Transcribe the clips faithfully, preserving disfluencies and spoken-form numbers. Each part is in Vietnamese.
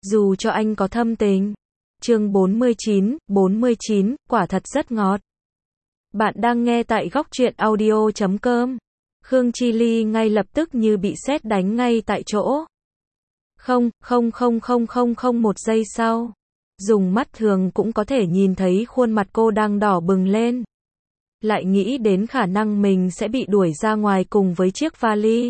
Dù cho anh có thâm tình. Chương bốn mươi chín, bốn mươi chín, quả thật rất ngọt. Bạn đang nghe tại góc truyện audio chấm com. Khương Chi Ly ngay lập tức như bị sét đánh ngay tại chỗ. Không, không không không không không một giây sau. Dùng mắt thường cũng có thể nhìn thấy khuôn mặt cô đang đỏ bừng lên. Lại nghĩ đến khả năng mình sẽ bị đuổi ra ngoài cùng với chiếc vali.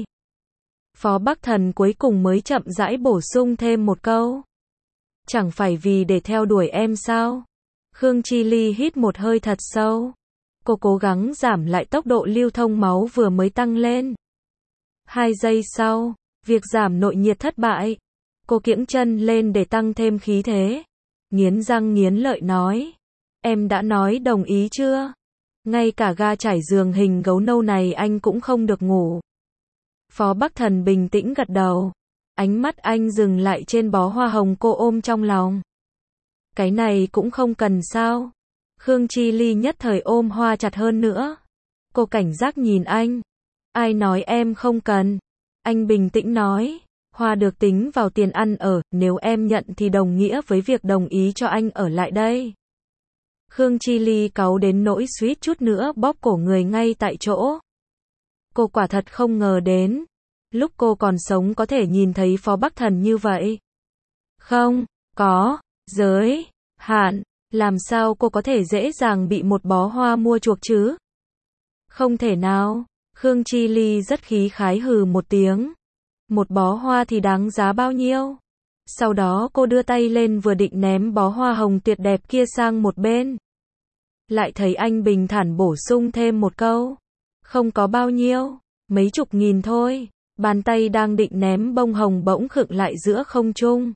Phó Bắc Thần cuối cùng mới chậm rãi bổ sung thêm một câu. Chẳng phải vì để theo đuổi em sao? Khương Chi Ly hít một hơi thật sâu. Cô cố gắng giảm lại tốc độ lưu thông máu vừa mới tăng lên. Hai giây sau, việc giảm nội nhiệt thất bại. Cô kiễng chân lên để tăng thêm khí thế. Nghiến răng nghiến lợi nói. Em đã nói đồng ý chưa? Ngay cả ga trải giường hình gấu nâu này anh cũng không được ngủ. Phó Bắc Thần bình tĩnh gật đầu. Ánh mắt anh dừng lại trên bó hoa hồng cô ôm trong lòng. Cái này cũng không cần sao? Khương Chi Ly nhất thời ôm hoa chặt hơn nữa. Cô cảnh giác nhìn anh. Ai nói em không cần? Anh bình tĩnh nói. Hoa được tính vào tiền ăn ở, nếu em nhận thì đồng nghĩa với việc đồng ý cho anh ở lại đây. Khương Chi Ly cáu đến nỗi suýt chút nữa bóp cổ người ngay tại chỗ. Cô quả thật không ngờ đến. Lúc cô còn sống có thể nhìn thấy Phó Bắc Thần như vậy. Không, có, giới, hạn, làm sao cô có thể dễ dàng bị một bó hoa mua chuộc chứ? Không thể nào, Khương Chi Ly rất khí khái hừ một tiếng. Một bó hoa thì đáng giá bao nhiêu? Sau đó cô đưa tay lên vừa định ném bó hoa hồng tuyệt đẹp kia sang một bên. Lại thấy anh bình thản bổ sung thêm một câu. Không có bao nhiêu, mấy chục nghìn thôi. Bàn tay đang định ném bông hồng bỗng khựng lại giữa không trung.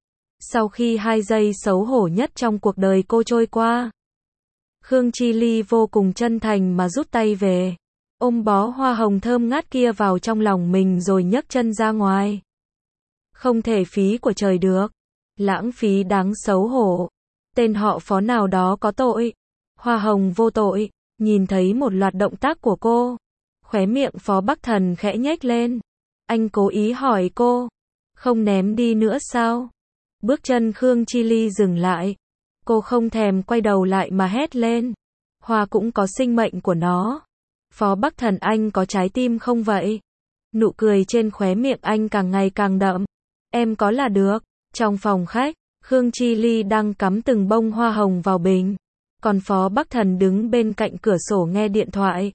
Sau khi hai giây xấu hổ nhất trong cuộc đời cô trôi qua, Khương Chi Ly vô cùng chân thành mà rút tay về, ôm bó hoa hồng thơm ngát kia vào trong lòng mình rồi nhấc chân ra ngoài. Không thể phí của trời được, lãng phí đáng xấu hổ. Tên họ Phó nào đó có tội, hoa hồng vô tội. Nhìn thấy một loạt động tác của cô, khóe miệng Phó Bắc Thần khẽ nhếch lên. Anh cố ý hỏi cô, không ném đi nữa sao? Bước chân Khương Chi Ly dừng lại. Cô không thèm quay đầu lại mà hét lên. Hoa cũng có sinh mệnh của nó. Phó Bắc Thần anh có trái tim không vậy? Nụ cười trên khóe miệng anh càng ngày càng đậm. Em có là được. Trong phòng khách, Khương Chi Ly đang cắm từng bông hoa hồng vào bình. Còn Phó Bắc Thần đứng bên cạnh cửa sổ nghe điện thoại.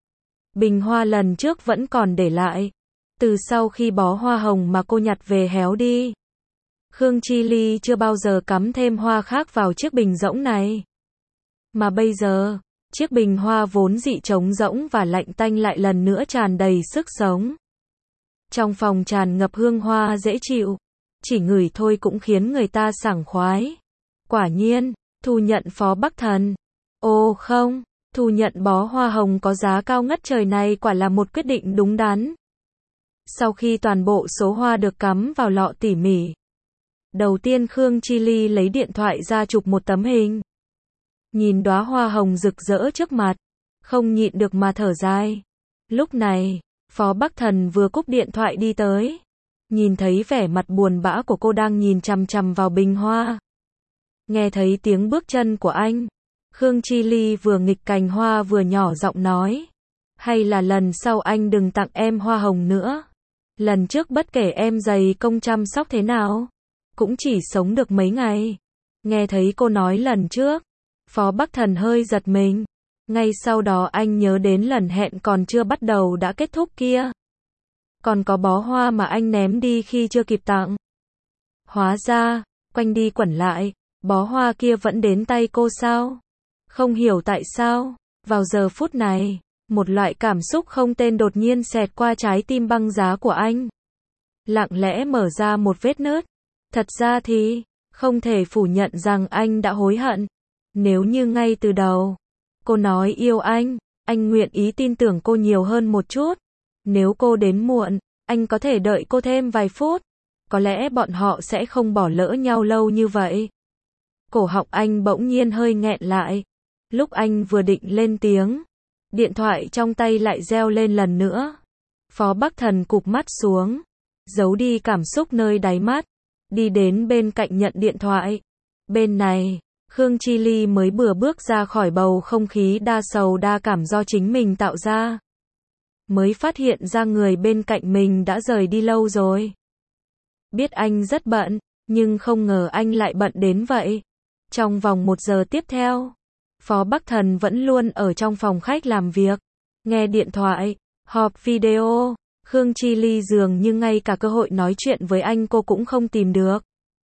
Bình hoa lần trước vẫn còn để lại. Từ sau khi bó hoa hồng mà cô nhặt về héo đi, Khương Chi Ly chưa bao giờ cắm thêm hoa khác vào chiếc bình rỗng này. Mà bây giờ, chiếc bình hoa vốn dị trống rỗng và lạnh tanh lại lần nữa tràn đầy sức sống. Trong phòng tràn ngập hương hoa dễ chịu, chỉ ngửi thôi cũng khiến người ta sảng khoái. Quả nhiên, thu nhận Phó Bắc Thần. Ô không, thu nhận bó hoa hồng có giá cao ngất trời này quả là một quyết định đúng đắn. Sau khi toàn bộ số hoa được cắm vào lọ tỉ mỉ, đầu tiên Khương Chi Ly lấy điện thoại ra chụp một tấm hình. Nhìn đóa hoa hồng rực rỡ trước mặt, không nhịn được mà thở dài. Lúc này, Phó Bắc Thần vừa cúp điện thoại đi tới. Nhìn thấy vẻ mặt buồn bã của cô đang nhìn chằm chằm vào bình hoa. Nghe thấy tiếng bước chân của anh, Khương Chi Ly vừa nghịch cành hoa vừa nhỏ giọng nói. Hay là lần sau anh đừng tặng em hoa hồng nữa. Lần trước bất kể em dày công chăm sóc thế nào, cũng chỉ sống được mấy ngày. Nghe thấy cô nói lần trước, Phó Bắc Thần hơi giật mình. Ngay sau đó anh nhớ đến lần hẹn còn chưa bắt đầu đã kết thúc kia. Còn có bó hoa mà anh ném đi khi chưa kịp tặng. Hóa ra, quanh đi quẩn lại, bó hoa kia vẫn đến tay cô sao? Không hiểu tại sao, vào giờ phút này, một loại cảm xúc không tên đột nhiên xẹt qua trái tim băng giá của anh. Lặng lẽ mở ra một vết nứt. Thật ra thì, không thể phủ nhận rằng anh đã hối hận. Nếu như ngay từ đầu, cô nói yêu anh, anh nguyện ý tin tưởng cô nhiều hơn một chút. Nếu cô đến muộn, anh có thể đợi cô thêm vài phút. Có lẽ bọn họ sẽ không bỏ lỡ nhau lâu như vậy. Cổ họng anh bỗng nhiên hơi nghẹn lại. Lúc anh vừa định lên tiếng, điện thoại trong tay lại reo lên lần nữa. Phó Bắc Thần cụp mắt xuống, giấu đi cảm xúc nơi đáy mắt. đi đến bên cạnh nhận điện thoại. Bên này, Khương Chi Ly mới vừa bước ra khỏi bầu không khí đa sầu đa cảm do chính mình tạo ra. Mới phát hiện ra người bên cạnh mình đã rời đi lâu rồi. Biết anh rất bận, nhưng không ngờ anh lại bận đến vậy. Trong vòng một giờ tiếp theo, Phó Bắc Thần vẫn luôn ở trong phòng khách làm việc, nghe điện thoại, họp video. Khương Chi Ly dường như ngay cả cơ hội nói chuyện với anh cô cũng không tìm được.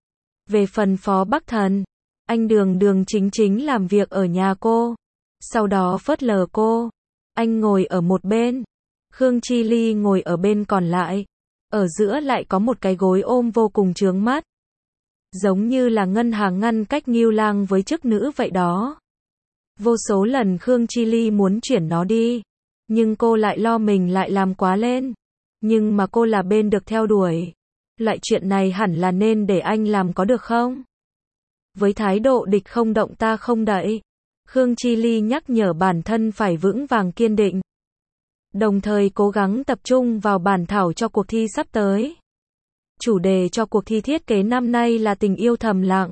Về phần Phó Bắc Thần, anh đường đường chính chính làm việc ở nhà cô, sau đó phớt lờ cô. Anh ngồi ở một bên, Khương Chi Ly ngồi ở bên còn lại. Ở giữa lại có một cái gối ôm vô cùng chướng mắt. Giống như là ngân hàng ngăn cách Ngưu Lang với chức nữ vậy đó. Vô số lần Khương Chi Ly muốn chuyển nó đi, nhưng cô lại lo mình lại làm quá lên. Nhưng mà cô là bên được theo đuổi. Loại chuyện này hẳn là nên để anh làm có được không? Với thái độ địch không động ta không đậy, Khương Chi Ly nhắc nhở bản thân phải vững vàng kiên định. Đồng thời cố gắng tập trung vào bản thảo cho cuộc thi sắp tới. Chủ đề cho cuộc thi thiết kế năm nay là tình yêu thầm lặng.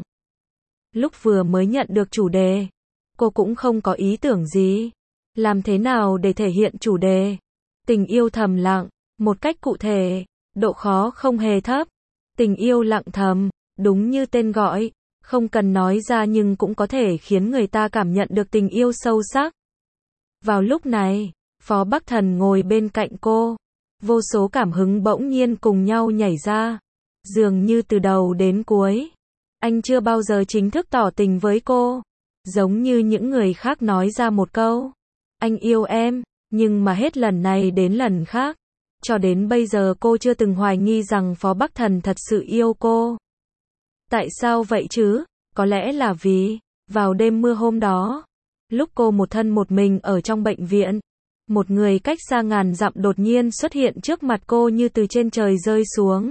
Lúc vừa mới nhận được chủ đề, cô cũng không có ý tưởng gì. Làm thế nào để thể hiện chủ đề tình yêu thầm lặng một cách cụ thể, độ khó không hề thấp. Tình yêu lặng thầm, đúng như tên gọi, không cần nói ra nhưng cũng có thể khiến người ta cảm nhận được tình yêu sâu sắc. Vào lúc này, Phó Bắc Thần ngồi bên cạnh cô, vô số cảm hứng bỗng nhiên cùng nhau nhảy ra, dường như từ đầu đến cuối, anh chưa bao giờ chính thức tỏ tình với cô, giống như những người khác nói ra một câu, anh yêu em, nhưng mà hết lần này đến lần khác, cho đến bây giờ cô chưa từng hoài nghi rằng Phó Bắc Thần thật sự yêu cô. Tại sao vậy chứ? Có lẽ là vì, vào đêm mưa hôm đó, lúc cô một thân một mình ở trong bệnh viện, một người cách xa ngàn dặm đột nhiên xuất hiện trước mặt cô như từ trên trời rơi xuống.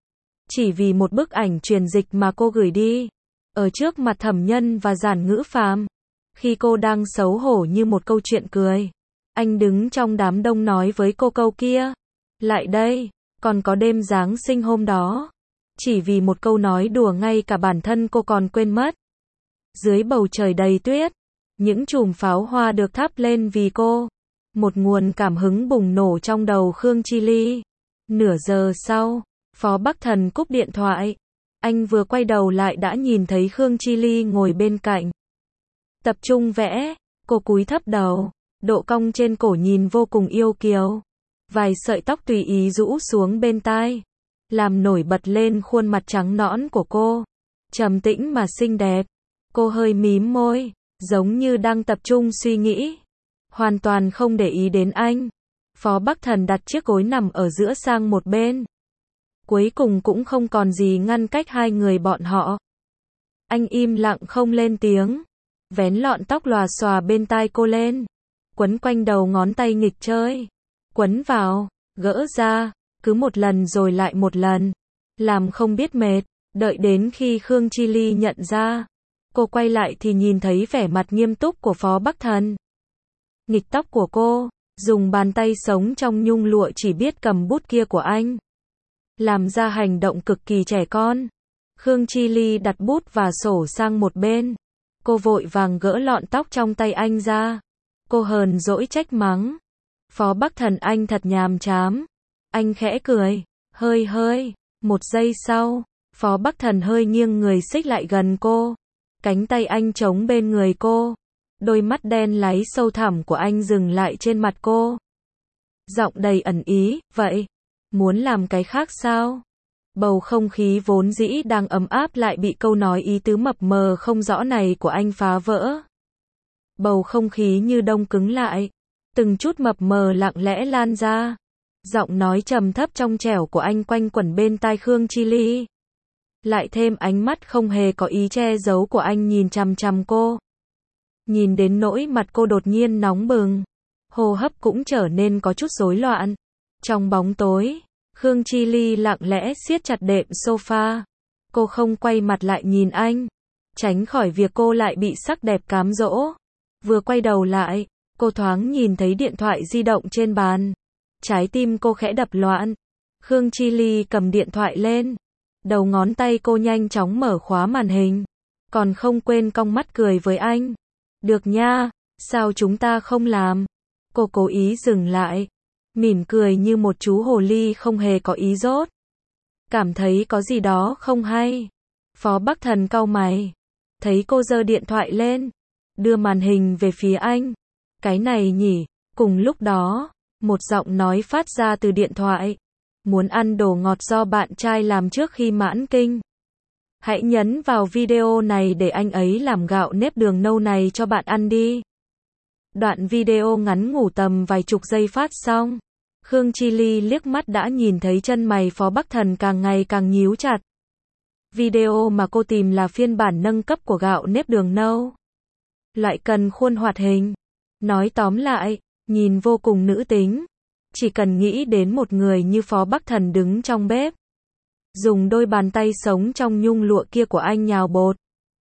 Chỉ vì một bức ảnh truyền dịch mà cô gửi đi, ở trước mặt Thẩm Nhân và Giản Ngữ Phàm. Khi cô đang xấu hổ như một câu chuyện cười, anh đứng trong đám đông nói với cô câu kia. Lại đây, còn có đêm Giáng sinh hôm đó. Chỉ vì một câu nói đùa ngay cả bản thân cô còn quên mất. Dưới bầu trời đầy tuyết, những chùm pháo hoa được thắp lên vì cô. Một nguồn cảm hứng bùng nổ trong đầu Khương Chi Ly. Nửa giờ sau, Phó Bắc Thần cúp điện thoại. Anh vừa quay đầu lại đã nhìn thấy Khương Chi Ly ngồi bên cạnh. Tập trung vẽ, cô cúi thấp đầu, độ cong trên cổ nhìn vô cùng yêu kiều. Vài sợi tóc tùy ý rũ xuống bên tai, làm nổi bật lên khuôn mặt trắng nõn của cô. Trầm tĩnh mà xinh đẹp. Cô hơi mím môi, giống như đang tập trung suy nghĩ. Hoàn toàn không để ý đến anh. Phó Bắc Thần đặt chiếc gối nằm ở giữa sang một bên. Cuối cùng cũng không còn gì ngăn cách hai người bọn họ. Anh im lặng không lên tiếng. Vén lọn tóc lòa xòa bên tai cô lên. Quấn quanh đầu ngón tay nghịch chơi. Quấn vào, gỡ ra, cứ một lần rồi lại một lần. Làm không biết mệt, đợi đến khi Khương Chi Ly nhận ra. Cô quay lại thì nhìn thấy vẻ mặt nghiêm túc của Phó Bắc Thần. Nghịch tóc của cô, dùng bàn tay sống trong nhung lụa chỉ biết cầm bút kia của anh. Làm ra hành động cực kỳ trẻ con. Khương Chi Ly đặt bút và sổ sang một bên. Cô vội vàng gỡ lọn tóc trong tay anh ra. Cô hờn dỗi trách mắng. Phó Bắc Thần anh thật nhàm chán. Anh khẽ cười, hơi hơi. Một giây sau, Phó Bắc Thần hơi nghiêng người xích lại gần cô. Cánh tay anh chống bên người cô. Đôi mắt đen láy sâu thẳm của anh dừng lại trên mặt cô. Giọng đầy ẩn ý, vậy, muốn làm cái khác sao? Bầu không khí vốn dĩ đang ấm áp lại bị câu nói ý tứ mập mờ không rõ này của anh phá vỡ. Bầu không khí như đông cứng lại. Từng chút mập mờ lặng lẽ lan ra. Giọng nói trầm thấp trong trẻo của anh quanh quẩn bên tai Khương Chi Ly. Lại thêm ánh mắt không hề có ý che giấu của anh nhìn chằm chằm cô. Nhìn đến nỗi mặt cô đột nhiên nóng bừng. Hô hấp cũng trở nên có chút rối loạn. Trong bóng tối, Khương Chi Ly lặng lẽ siết chặt đệm sofa. Cô không quay mặt lại nhìn anh. Tránh khỏi việc cô lại bị sắc đẹp cám dỗ. Vừa quay đầu lại, cô thoáng nhìn thấy điện thoại di động trên bàn. Trái tim cô khẽ đập loạn. Khương Chi Ly cầm điện thoại lên. Đầu ngón tay cô nhanh chóng mở khóa màn hình. Còn không quên cong mắt cười với anh. Được nha, sao chúng ta không làm? Cô cố ý dừng lại. Mỉm cười như một chú hồ ly không hề có ý dốt. Cảm thấy có gì đó không hay. Phó Bắc Thần cau mày. Thấy cô giơ điện thoại lên. Đưa màn hình về phía anh. Cái này nhỉ? Cùng lúc đó, một giọng nói phát ra từ điện thoại. Muốn ăn đồ ngọt do bạn trai làm trước khi mãn kinh? Hãy nhấn vào video này để anh ấy làm gạo nếp đường nâu này cho bạn ăn đi. Đoạn video ngắn ngủ tầm vài chục giây phát xong. Khương Chi Ly liếc mắt đã nhìn thấy chân mày Phó Bắc Thần càng ngày càng nhíu chặt. Video mà cô tìm là phiên bản nâng cấp của gạo nếp đường nâu. Lại cần khuôn hoạt hình. Nói tóm lại, nhìn vô cùng nữ tính. Chỉ cần nghĩ đến một người như Phó Bắc Thần đứng trong bếp. Dùng đôi bàn tay sống trong nhung lụa kia của anh nhào bột.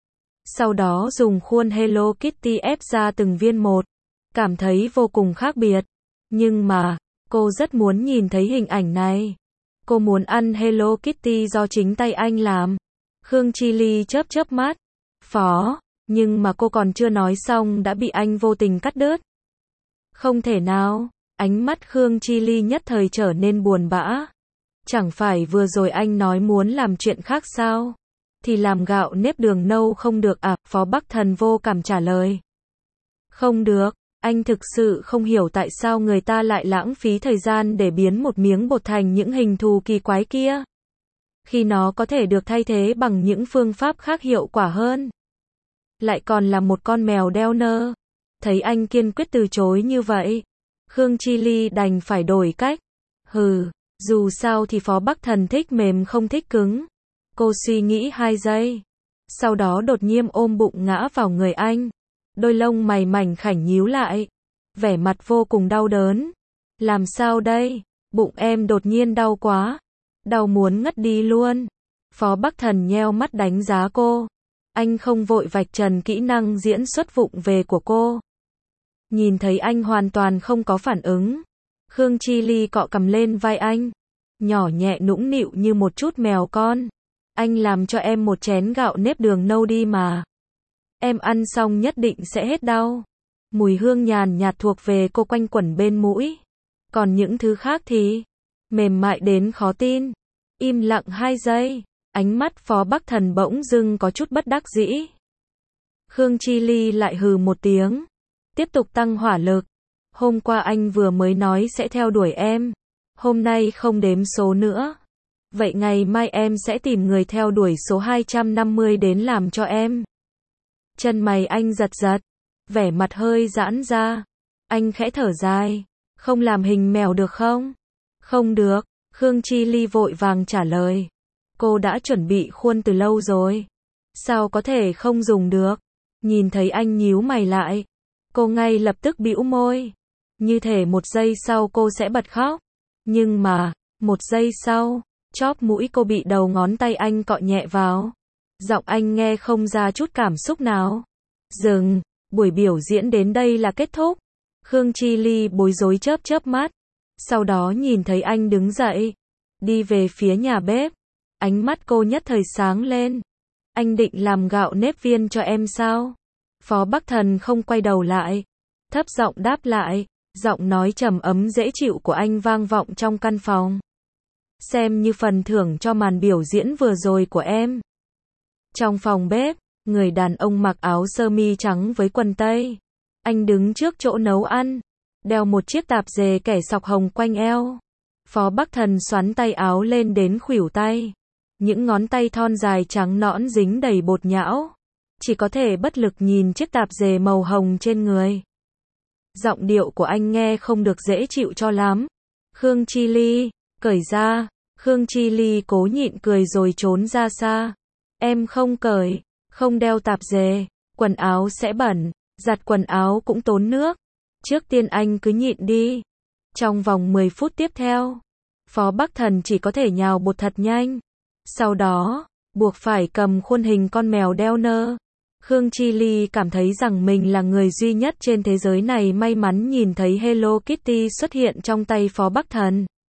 Sau đó dùng khuôn Hello Kitty ép ra từng viên một. Cảm thấy vô cùng khác biệt. Nhưng mà, cô rất muốn nhìn thấy hình ảnh này. Cô muốn ăn Hello Kitty do chính tay anh làm. Khương Chi Ly chớp chớp mắt. Phó, nhưng mà cô còn chưa nói xong đã bị anh vô tình cắt đứt. Không thể nào, ánh mắt Khương Chi Ly nhất thời trở nên buồn bã. Chẳng phải vừa rồi anh nói muốn làm chuyện khác sao? Thì làm gạo nếp đường nâu không được à? Phó Bắc Thần vô cảm trả lời. Không được, anh thực sự không hiểu tại sao người ta lại lãng phí thời gian để biến một miếng bột thành những hình thù kỳ quái kia. Khi nó có thể được thay thế bằng những phương pháp khác hiệu quả hơn. Lại còn là một con mèo đeo nơ. Thấy anh kiên quyết từ chối như vậy. Khương Chi Ly đành phải đổi cách. Hừ, dù sao thì Phó Bắc Thần thích mềm không thích cứng. Cô suy nghĩ hai giây. Sau đó đột nhiên ôm bụng ngã vào người anh. Đôi lông mày mảnh khảnh nhíu lại. Vẻ mặt vô cùng đau đớn. Làm sao đây? Bụng em đột nhiên đau quá. Đau muốn ngất đi luôn. Phó Bắc Thần nheo mắt đánh giá cô. Anh không vội vạch trần kỹ năng diễn xuất vụng về của cô. Nhìn thấy anh hoàn toàn không có phản ứng. Khương Chi Ly cọ cằm lên vai anh. Nhỏ nhẹ nũng nịu như một chút mèo con. Anh làm cho em một chén gạo nếp đường nâu đi mà. Em ăn xong nhất định sẽ hết đau. Mùi hương nhàn nhạt thuộc về cô quanh quẩn bên mũi. Còn những thứ khác thì mềm mại đến khó tin. Im lặng hai giây. Ánh mắt Phó Bắc Thần bỗng dưng có chút bất đắc dĩ. Khương Chi Ly lại hừ một tiếng. Tiếp tục tăng hỏa lực. Hôm qua anh vừa mới nói sẽ theo đuổi em. Hôm nay không đếm số nữa. Vậy ngày mai em sẽ tìm người theo đuổi số hai trăm năm mươi đến làm cho em. Chân mày anh giật giật. Vẻ mặt hơi giãn ra. Anh khẽ thở dài. Không làm hình mèo được không? Không được. Khương Chi Ly vội vàng trả lời. Cô đã chuẩn bị khuôn từ lâu rồi. Sao có thể không dùng được? Nhìn thấy anh nhíu mày lại. Cô ngay lập tức bĩu môi. Như thể một giây sau cô sẽ bật khóc. Nhưng mà, một giây sau, chóp mũi cô bị đầu ngón tay anh cọ nhẹ vào. Giọng anh nghe không ra chút cảm xúc nào. Dừng, buổi biểu diễn đến đây là kết thúc. Khương Chi Ly bối rối chớp chớp mắt. Sau đó nhìn thấy anh đứng dậy. Đi về phía nhà bếp. Ánh mắt cô nhất thời sáng lên. Anh định làm gạo nếp viên cho em sao? Phó Bắc Thần không quay đầu lại. Thấp giọng đáp lại. Giọng nói trầm ấm dễ chịu của anh vang vọng trong căn phòng. Xem như phần thưởng cho màn biểu diễn vừa rồi của em. Trong phòng bếp, người đàn ông mặc áo sơ mi trắng với quần tây. Anh đứng trước chỗ nấu ăn. Đeo một chiếc tạp dề kẻ sọc hồng quanh eo. Phó Bắc Thần xoắn tay áo lên đến khuỷu tay. Những ngón tay thon dài trắng nõn dính đầy bột nhão. Chỉ có thể bất lực nhìn chiếc tạp dề màu hồng trên người. Giọng điệu của anh nghe không được dễ chịu cho lắm. Khương Chi Ly, cởi ra. Khương Chi Ly cố nhịn cười rồi trốn ra xa. Em không cởi, không đeo tạp dề, quần áo sẽ bẩn, giặt quần áo cũng tốn nước. Trước tiên anh cứ nhịn đi. Trong vòng mười phút tiếp theo, Phó Bắc Thần chỉ có thể nhào bột thật nhanh. Sau đó, buộc phải cầm khuôn hình con mèo đeo nơ. Khương Chi Ly cảm thấy rằng mình là người duy nhất trên thế giới này may mắn nhìn thấy Hello Kitty xuất hiện trong tay Phó Bắc Thần.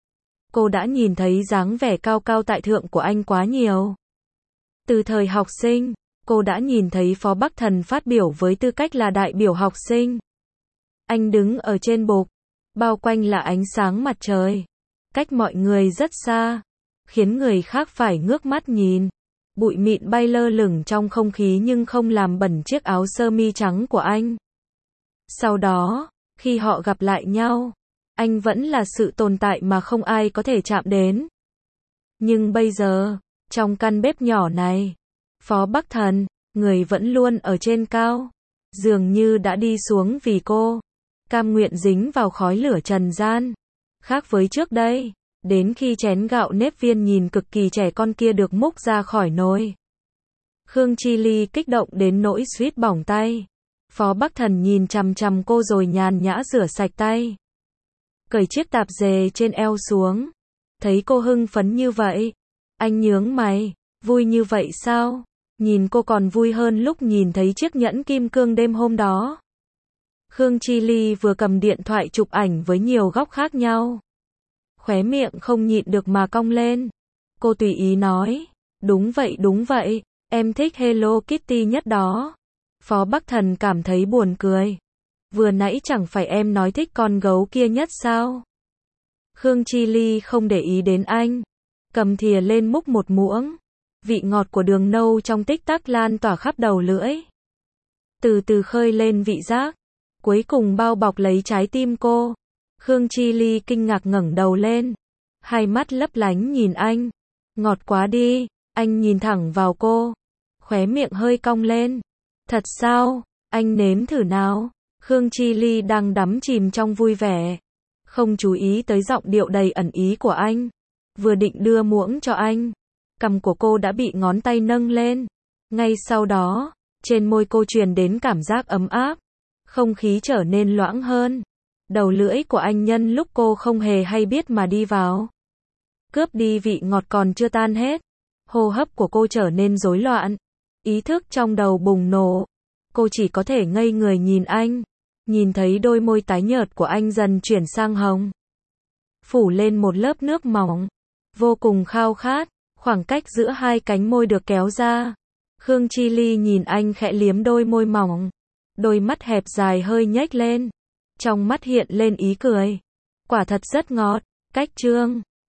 cô đã nhìn thấy dáng vẻ cao cao tại thượng của anh quá nhiều. Từ thời học sinh, cô đã nhìn thấy Phó Bắc Thần phát biểu với tư cách là đại biểu học sinh. Anh đứng ở trên bục, bao quanh là ánh sáng mặt trời, cách mọi người rất xa, khiến người khác phải ngước mắt nhìn. Bụi mịn bay lơ lửng trong không khí nhưng không làm bẩn chiếc áo sơ mi trắng của anh. Sau đó, khi họ gặp lại nhau, anh vẫn là sự tồn tại mà không ai có thể chạm đến. Nhưng bây giờ, trong căn bếp nhỏ này, Phó Bắc Thần, người vẫn luôn ở trên cao, dường như đã đi xuống vì cô, cam nguyện dính vào khói lửa trần gian. Khác với trước đây, đến khi chén gạo nếp viên nhìn cực kỳ trẻ con kia được múc ra khỏi nồi, Khương Chi Ly kích động đến nỗi suýt bỏng tay. Phó Bắc Thần nhìn chằm chằm cô rồi nhàn nhã rửa sạch tay, cởi chiếc tạp dề trên eo xuống. Thấy cô hưng phấn như vậy, anh nhướng mày, vui như vậy sao? Nhìn cô còn vui hơn lúc nhìn thấy chiếc nhẫn kim cương đêm hôm đó. Khương Chi Ly vừa cầm điện thoại chụp ảnh với nhiều góc khác nhau, khóe miệng không nhịn được mà cong lên. Cô tùy ý nói, đúng vậy đúng vậy, em thích Hello Kitty nhất đó. Phó Bắc Thần cảm thấy buồn cười. Vừa nãy chẳng phải em nói thích con gấu kia nhất sao? Khương Chi Ly không để ý đến anh, cầm thìa lên múc một muỗng. Vị ngọt của đường nâu trong tích tắc lan tỏa khắp đầu lưỡi, từ từ khơi lên vị giác, cuối cùng bao bọc lấy trái tim cô. Khương Chi Ly kinh ngạc ngẩng đầu lên, hai mắt lấp lánh nhìn anh. Ngọt quá đi, anh nhìn thẳng vào cô, khóe miệng hơi cong lên. Thật sao? Anh nếm thử nào. Khương Chi Ly đang đắm chìm trong vui vẻ, không chú ý tới giọng điệu đầy ẩn ý của anh. Vừa định đưa muỗng cho anh, cằm của cô đã bị ngón tay nâng lên. Ngay sau đó, trên môi cô truyền đến cảm giác ấm áp, không khí trở nên loãng hơn. Đầu lưỡi của anh nhân lúc cô không hề hay biết mà đi vào, cướp đi vị ngọt còn chưa tan hết. Hô hấp của cô trở nên rối loạn, ý thức trong đầu bùng nổ. Cô chỉ có thể ngây người nhìn anh, nhìn thấy đôi môi tái nhợt của anh dần chuyển sang hồng, phủ lên một lớp nước mỏng, vô cùng khao khát. Khoảng cách giữa hai cánh môi được kéo ra. Khương Chi Ly nhìn anh khẽ liếm đôi môi mỏng, đôi mắt hẹp dài hơi nhếch lên, trong mắt hiện lên ý cười. Quả thật rất ngọt. Cách chương